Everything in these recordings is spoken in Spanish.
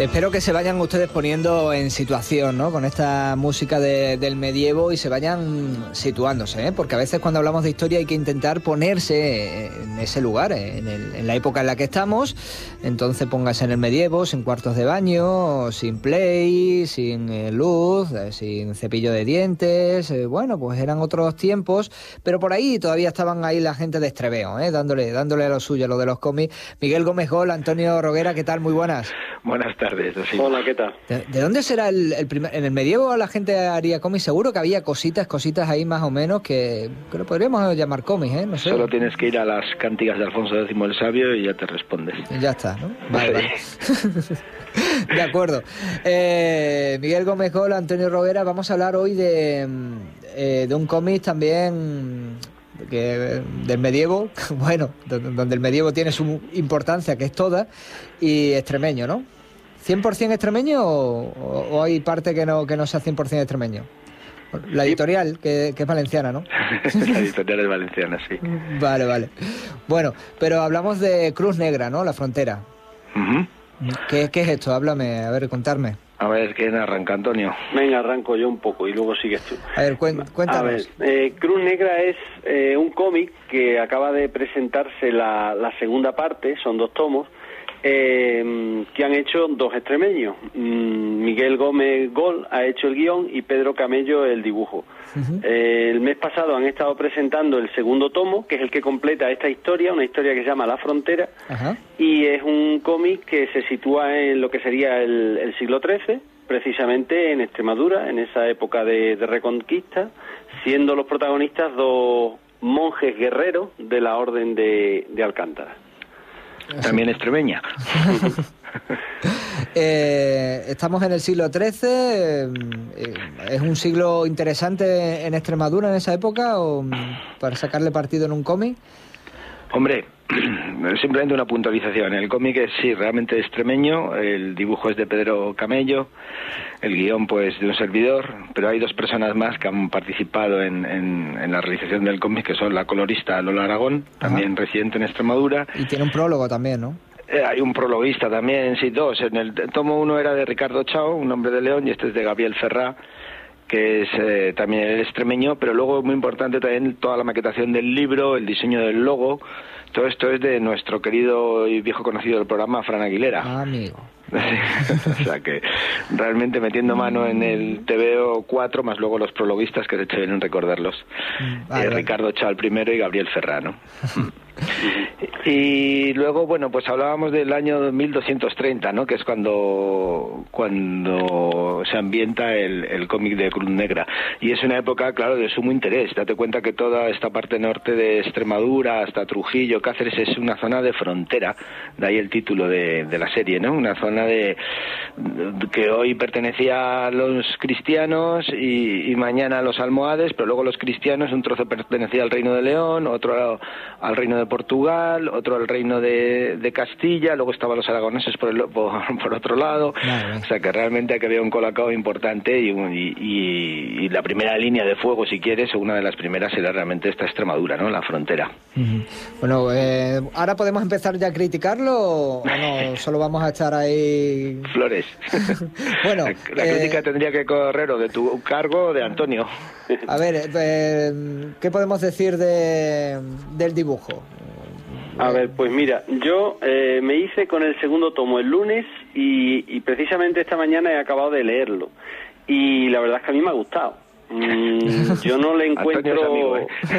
Espero que se vayan ustedes poniendo en situación, ¿no?, con esta música del medievo y se vayan situándose, ¿eh? Porque a veces cuando hablamos de historia hay que intentar ponerse en ese lugar, en la época en la que estamos. Entonces póngase en el medievo, sin cuartos de baño, sin play, sin luz, sin cepillo de dientes. Bueno, pues eran otros tiempos, pero por ahí todavía estaban ahí la gente de Estremeo, dándole a lo suyo, a lo de los cómics. Miguel Gómez Gol, Antonio Roguera, ¿qué tal? Muy buenas. Buenas tardes. Sí. Hola, ¿qué tal? ¿De dónde será el primer? En el medievo la gente haría cómics, seguro que había cositas ahí más o menos que lo podríamos llamar cómics, ¿eh? No sé. Solo tienes que ir a las cánticas de Alfonso X el Sabio y ya te respondes. Ya está, ¿no? Vale. De acuerdo. Miguel Gómez Gol, Antonio Roguera, vamos a hablar hoy de un cómic también del medievo, bueno, donde el medievo tiene su importancia, que es toda, y extremeño, ¿no? ¿100% extremeño o hay parte que no sea 100% extremeño? La editorial, que es valenciana, ¿no? La editorial es valenciana, sí. Vale. Bueno, pero hablamos de Cruz Negra, ¿no? La Frontera. Uh-huh. ¿Qué es esto? Háblame, a ver, contarme. A ver, ¿quién arranca, Antonio? Venga, arranco yo un poco y luego sigues tú. A ver, cuéntanos. A ver, Cruz Negra es un cómic que acaba de presentarse la segunda parte, son 2 tomos, que han hecho 2 extremeños. Miguel Gómez Gol ha hecho el guión y Pedro Camello el dibujo. Uh-huh. El mes pasado han estado presentando el segundo tomo, que es el que completa esta historia, una historia que se llama La Frontera. Uh-huh. Y es un cómic que se sitúa en lo que sería el siglo XIII, precisamente en Extremadura, en esa época de Reconquista, siendo los protagonistas 2 monjes guerreros de la Orden de Alcántara. También extremeña. Estamos en el siglo XIII. ¿Es un siglo interesante en Extremadura en esa época o para sacarle partido en un cómic? Hombre, simplemente una puntualización. El cómic es, sí, realmente extremeño. El dibujo es de Pedro Camello, el guión pues de un servidor, pero hay 2 personas más que han participado en la realización del cómic, que son la colorista Lola Aragón, también residente en Extremadura. Y tiene un prólogo también, ¿no? Hay un prologuista también, sí, 2. En el tomo 1 era de Ricardo Chao, un hombre de León, y este es de Gabriel Ferrá, que es también el extremeño, pero luego muy importante también toda la maquetación del libro, el diseño del logo. Todo esto es de nuestro querido y viejo conocido del programa, Fran Aguilera. Ah, amigo. O sea que realmente metiendo mano en el TVO 4, más luego los prologuistas, que de hecho vienen recordarlos. Ricardo Chao el primero y Gabriel Ferrano. Y luego, bueno, pues hablábamos del año 1230, ¿no?, que es cuando se ambienta el cómic de Cruz Negra. Y es una época, claro, de sumo interés. Date cuenta que toda esta parte norte de Extremadura, hasta Trujillo, Cáceres, es una zona de frontera. De ahí el título de la serie, ¿no? Una zona que hoy pertenecía a los cristianos y mañana a los almohades, pero luego los cristianos, un trozo pertenecía al Reino de León, otro al Reino de Portugal, otro al Reino de Castilla, luego estaban los aragoneses por otro lado. Vale. O sea que realmente aquí había un colacao importante y la primera línea de fuego, si quieres, o una de las primeras, era realmente esta Extremadura, ¿no?, la frontera. Uh-huh. Bueno, ¿ahora podemos empezar ya a criticarlo o no? Solo vamos a echar ahí flores. Bueno, la crítica tendría que correr o de tu cargo o de Antonio. A ver, ¿qué podemos decir del dibujo? A ver, pues mira, yo me hice con el segundo tomo el lunes y precisamente esta mañana he acabado de leerlo. Y la verdad es que a mí me ha gustado. Yo no le encuentro amigo,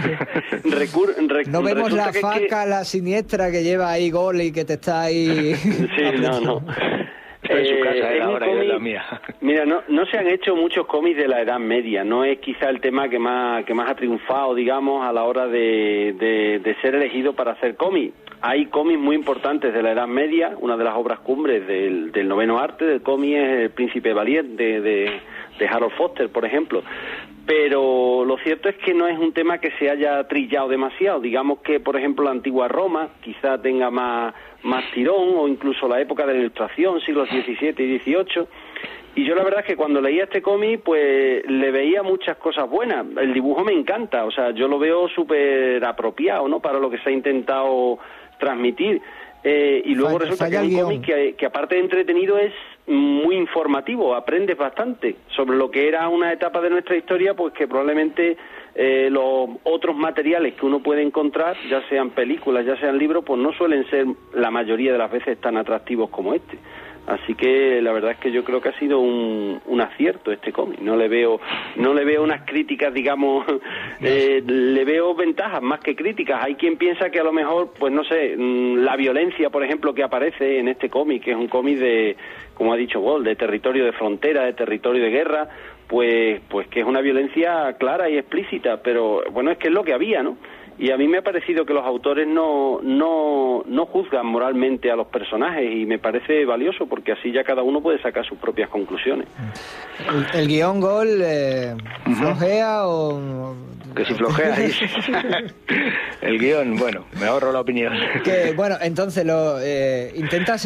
no vemos la faca, la siniestra que lleva ahí Gol y que te está ahí. Sí, no. Está en su casa, ahora y es la mía. Mira, no se han hecho muchos cómics de la Edad Media. No es quizá el tema que más ha triunfado, digamos, a la hora de ser elegido para hacer cómic. Hay cómics muy importantes de la Edad Media. Una de las obras cumbres del noveno arte del cómic es El Príncipe Valiente de Harold Foster, por ejemplo. Pero lo cierto es que no es un tema que se haya trillado demasiado. Digamos que, por ejemplo, la antigua Roma quizá tenga más tirón, o incluso la época de la Ilustración, siglos XVII y XVIII. Y yo la verdad es que cuando leía este cómic, pues le veía muchas cosas buenas. El dibujo me encanta, o sea, yo lo veo súper apropiado, ¿no?, para lo que se ha intentado transmitir. y luego resulta que es un cómic que aparte de entretenido es muy informativo, aprendes bastante sobre lo que era una etapa de nuestra historia, pues que probablemente los otros materiales que uno puede encontrar, ya sean películas, ya sean libros, pues no suelen ser la mayoría de las veces tan atractivos como este. Así que la verdad es que yo creo que ha sido un acierto este cómic. No le veo unas críticas, digamos, le veo ventajas más que críticas. Hay quien piensa que a lo mejor, pues no sé, la violencia, por ejemplo, que aparece en este cómic, que es un cómic de, como ha dicho Walt, de territorio de frontera, de territorio de guerra, pues que es una violencia clara y explícita, pero bueno, es que es lo que había, ¿no? Y a mí me ha parecido que los autores no juzgan moralmente a los personajes, y me parece valioso porque así ya cada uno puede sacar sus propias conclusiones. ¿El guión, Gol, flojea o...? Que si flojea, el guión, bueno, me ahorro la opinión. Que, bueno, entonces lo intentas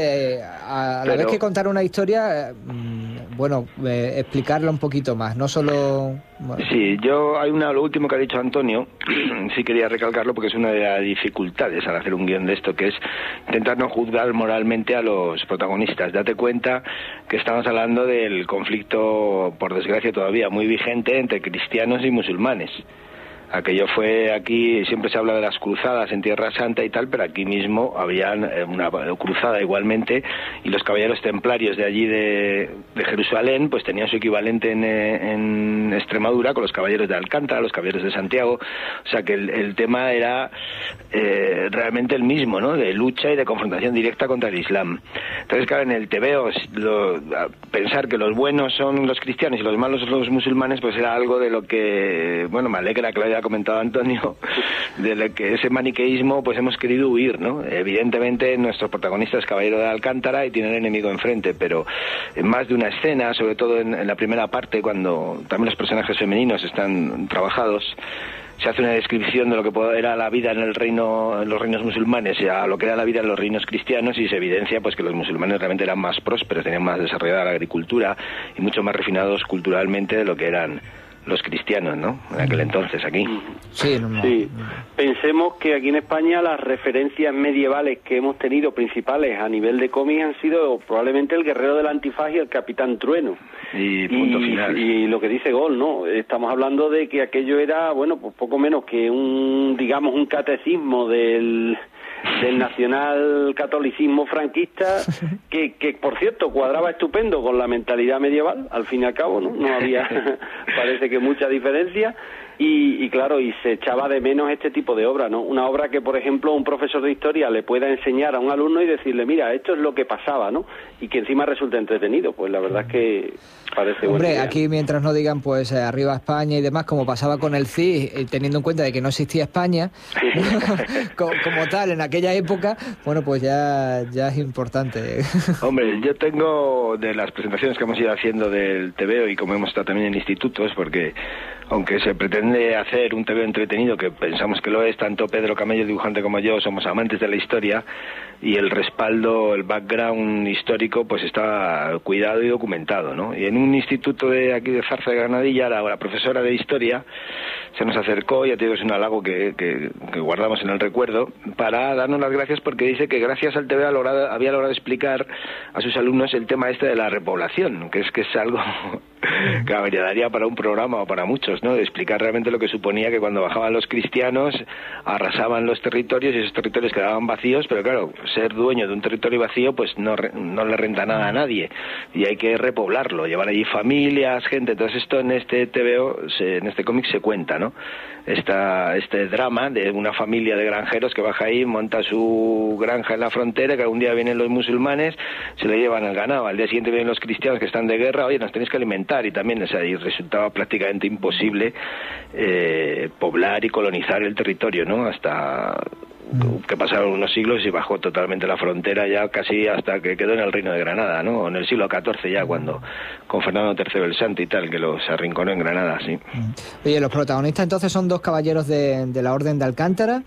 a la vez que contar una historia, explicarla un poquito más, no solo... Bueno. Sí, lo último que ha dicho Antonio, sí quería recalcarlo porque es una de las dificultades al hacer un guión de esto, que es intentar no juzgar moralmente a los protagonistas. Date cuenta que estamos hablando del conflicto, por desgracia todavía muy vigente, entre cristianos y musulmanes. Aquello fue aquí, siempre se habla de las cruzadas en Tierra Santa y tal, pero aquí mismo habían una cruzada igualmente, y los caballeros templarios de allí de Jerusalén pues tenían su equivalente en Extremadura con los caballeros de Alcántara, los caballeros de Santiago. O sea que el tema era realmente el mismo, ¿no? De lucha y de confrontación directa contra el Islam. Entonces, claro, en el tebeo pensar que los buenos son los cristianos y los malos son los musulmanes, pues era algo de lo que, bueno, me alegra que lo haya comentado Antonio, de lo que ese maniqueísmo pues hemos querido huir, ¿no? Evidentemente nuestro protagonista es caballero de Alcántara y tiene el enemigo enfrente, pero en más de una escena, sobre todo en la primera parte, cuando también los personajes femeninos están trabajados, se hace una descripción de lo que era la vida en los reinos musulmanes y a lo que era la vida en los reinos cristianos, y se evidencia pues que los musulmanes realmente eran más prósperos, tenían más desarrollada la agricultura y mucho más refinados culturalmente de lo que eran los cristianos, ¿no? En aquel entonces, aquí. Sí. Pensemos que aquí en España las referencias medievales que hemos tenido principales a nivel de cómics han sido probablemente el Guerrero del Antifaz y el Capitán Trueno. Y punto final. Y lo que dice Gol, ¿no? Estamos hablando de que aquello era, bueno, pues poco menos que un catecismo del nacional catolicismo franquista, que por cierto cuadraba estupendo con la mentalidad medieval, al fin y al cabo, no había parece que mucha diferencia, y claro, y se echaba de menos este tipo de obra, ¿no? Una obra que, por ejemplo, un profesor de historia le pueda enseñar a un alumno y decirle, mira, esto es lo que pasaba, ¿no? Y que encima resulta entretenido, pues la verdad es que parece bueno. Hombre, aquí mientras no digan, pues, arriba España y demás, como pasaba con el CIS, teniendo en cuenta de que no existía España, como tal, en aquella época, bueno, pues ya es importante. Hombre, yo tengo, de las presentaciones que hemos ido haciendo del TVO y como hemos estado también en institutos, porque aunque se pretende hacer un TVO entretenido, que pensamos que lo es, tanto Pedro Camello, dibujante, como yo, somos amantes de la historia, y el respaldo, el background histórico, pues está cuidado y documentado, ¿no? Y en un instituto de aquí de Zarza de Granadilla, la profesora de historia se nos acercó, ya te digo, es un halago que guardamos en el recuerdo, para darnos las gracias, porque dice que gracias al TV había logrado explicar a sus alumnos el tema este de la repoblación, que es algo que daría para un programa o para muchos, ¿no? De explicar realmente lo que suponía que cuando bajaban los cristianos arrasaban los territorios y esos territorios quedaban vacíos, pero claro, ser dueño de un territorio vacío pues no le renta nada a nadie y hay que repoblarlo, llevar allí familias, gente. Entonces esto en este TVO, en este cómic se cuenta, ¿no? Este drama de una familia de granjeros que baja ahí, monta su granja en la frontera, que algún día vienen los musulmanes, se le llevan el ganado, al día siguiente vienen los cristianos que están de guerra, oye, nos tenéis que alimentar, y también, o sea, y resultaba prácticamente imposible poblar y colonizar el territorio, ¿no? Hasta que pasaron unos siglos y bajó totalmente la frontera ya casi hasta que quedó en el Reino de Granada, ¿no? En el siglo XIV ya, cuando con Fernando III el Santo y tal, que los arrinconó en Granada, sí. Oye, los protagonistas entonces son dos caballeros de la Orden de Alcántara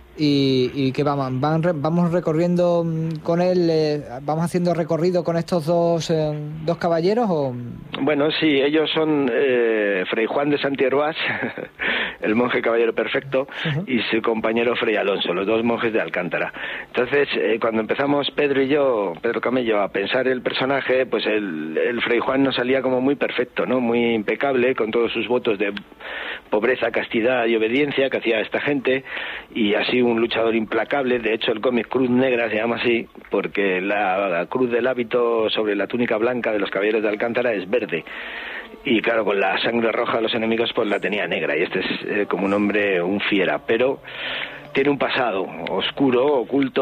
y que vamos recorriendo con él, vamos haciendo recorrido con estos dos caballeros, o... Bueno, sí, ellos son Fray Juan de Santiervás el monje caballero perfecto, y su compañero Fray Alonso, los dos monjes de Alcántara. Entonces, cuando empezamos Pedro Camello, a pensar el personaje, pues el Fray Juan nos salía como muy perfecto, ¿no? Muy impecable, con todos sus votos de pobreza, castidad y obediencia que hacía esta gente, y así un luchador implacable. De hecho, el cómic Cruz Negra se llama así porque la cruz del hábito sobre la túnica blanca de los caballeros de Alcántara es verde, y claro, con la sangre roja de los enemigos pues la tenía negra, y este es como un hombre, un fiera, pero tiene un pasado oscuro, oculto,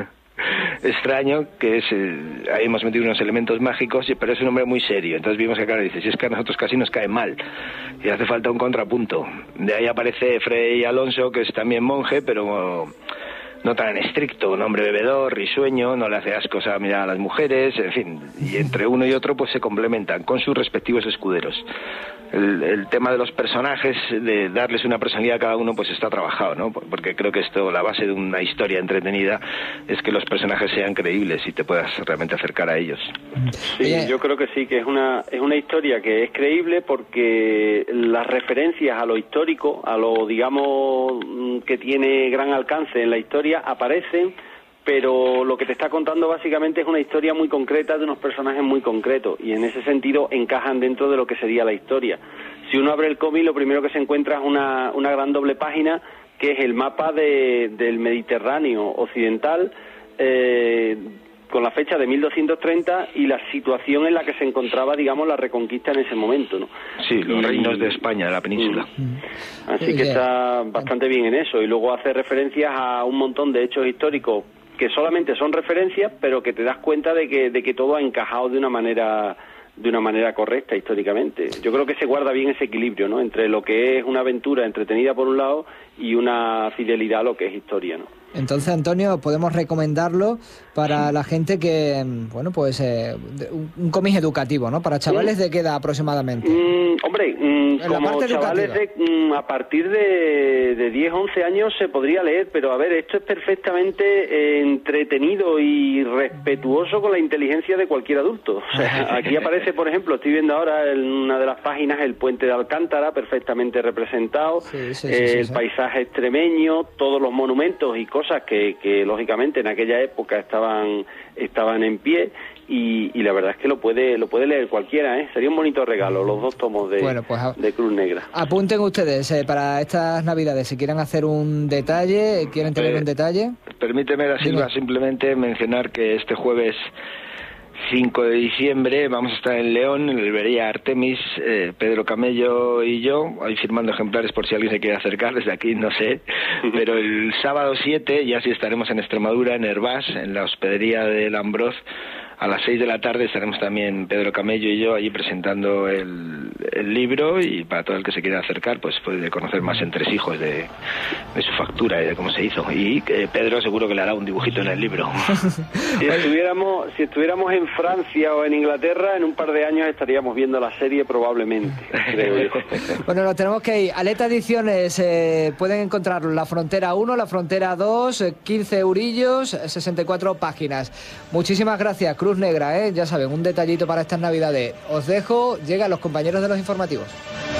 extraño, que es ahí hemos metido unos elementos mágicos, pero es un hombre muy serio. Entonces vimos que, claro, dice, si es que a nosotros casi nos cae mal y hace falta un contrapunto. De ahí aparece Fray Alonso, que es también monje, pero no tan estricto, un hombre bebedor, risueño, no le hace asco a mirar a las mujeres, en fin, y entre uno y otro pues se complementan con sus respectivos escuderos. El tema de los personajes, de darles una personalidad a cada uno, pues está trabajado, ¿no? Porque creo que esto, la base de una historia entretenida, es que los personajes sean creíbles y te puedas realmente acercar a ellos. Sí, yo creo que sí, que es una historia que es creíble porque las referencias a lo histórico, a lo, digamos, que tiene gran alcance en la historia, aparecen, pero lo que te está contando básicamente es una historia muy concreta de unos personajes muy concretos, y en ese sentido encajan dentro de lo que sería la historia. Si uno abre el cómic, lo primero que se encuentra es una gran doble página, que es el mapa del Mediterráneo occidental, con la fecha de 1230 y la situación en la que se encontraba, digamos, la reconquista en ese momento, ¿no? Sí, los reinos de España, de la península. Así que está bastante bien en eso, y luego hace referencias a un montón de hechos históricos que solamente son referencias, pero que te das cuenta de que todo ha encajado de una manera correcta históricamente. Yo creo que se guarda bien ese equilibrio, ¿no? Entre lo que es una aventura entretenida por un lado y una fidelidad a lo que es historia, ¿no? Entonces, Antonio, podemos recomendarlo para la gente que, bueno, pues un cómic educativo, ¿no? Para chavales de qué edad aproximadamente. Hombre, como chavales a partir de 10, 11 años se podría leer, pero a ver, esto es perfectamente entretenido y respetuoso con la inteligencia de cualquier adulto. O sea, aquí aparece, por ejemplo, estoy viendo ahora en una de las páginas el puente de Alcántara, perfectamente representado, el paisaje extremeño, todos los monumentos y cosas que lógicamente en aquella época estaban en pie, y la verdad es que lo puede leer cualquiera, ¿eh? Sería un bonito regalo, los dos tomos de Cruz Negra. Apunten ustedes para estas Navidades, si quieren hacer un detalle, quieren tener un detalle. Permíteme, Da Silva, simplemente mencionar que este jueves 5 de diciembre vamos a estar en León, en la librería Artemis, Pedro Camello y yo, ahí firmando ejemplares por si alguien se quiere acercar, desde aquí no sé, pero el sábado 7 ya sí estaremos en Extremadura, en Hervás, en la hospedería del Ambroz. A las 6 de la tarde estaremos también Pedro Camello y yo allí presentando el libro, y para todo el que se quiera acercar pues puede conocer más entresijos de su factura y de cómo se hizo, y Pedro seguro que le hará un dibujito en el libro. Si estuviéramos en Francia o en Inglaterra, en un par de años estaríamos viendo la serie probablemente, creo yo. Bueno, nos tenemos que ir. Aleta Ediciones, pueden encontrarlo en La Frontera 1, La Frontera 2, 15 eurillos, 64 páginas. Muchísimas gracias, Cruz Negra, ya saben, un detallito para estas Navidades. Os dejo, llegan los compañeros de los informativos.